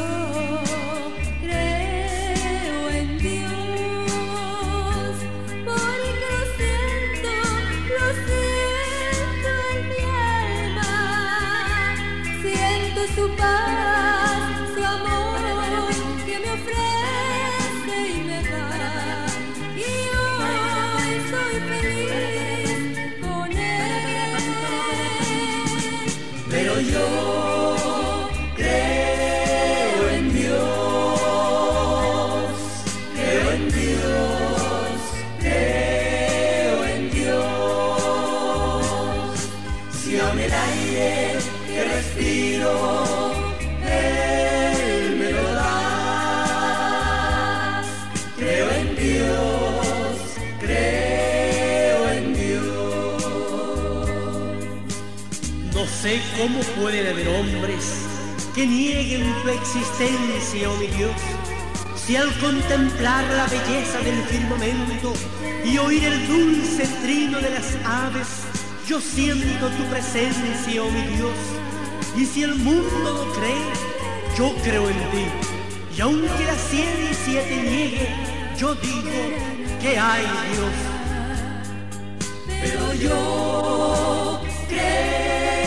creo en Dios, porque lo siento en mi alma, siento su paz, su amor que me ofrece y me da, y hoy soy feliz con él. Pero yo creo en Dios, creo en Dios, creo en Dios. Si aún el aire que respiro Él me lo da, creo en Dios, creo en Dios. No sé cómo pueden haber hombres que nieguen tu existencia, oh mi Dios, si al contemplar la belleza del firmamento y oír el dulce trino de las aves, yo siento tu presencia, oh mi Dios. Y si el mundo no cree, yo creo en ti. Y aunque la ciencia te niegue, yo digo que hay Dios. Pero yo creo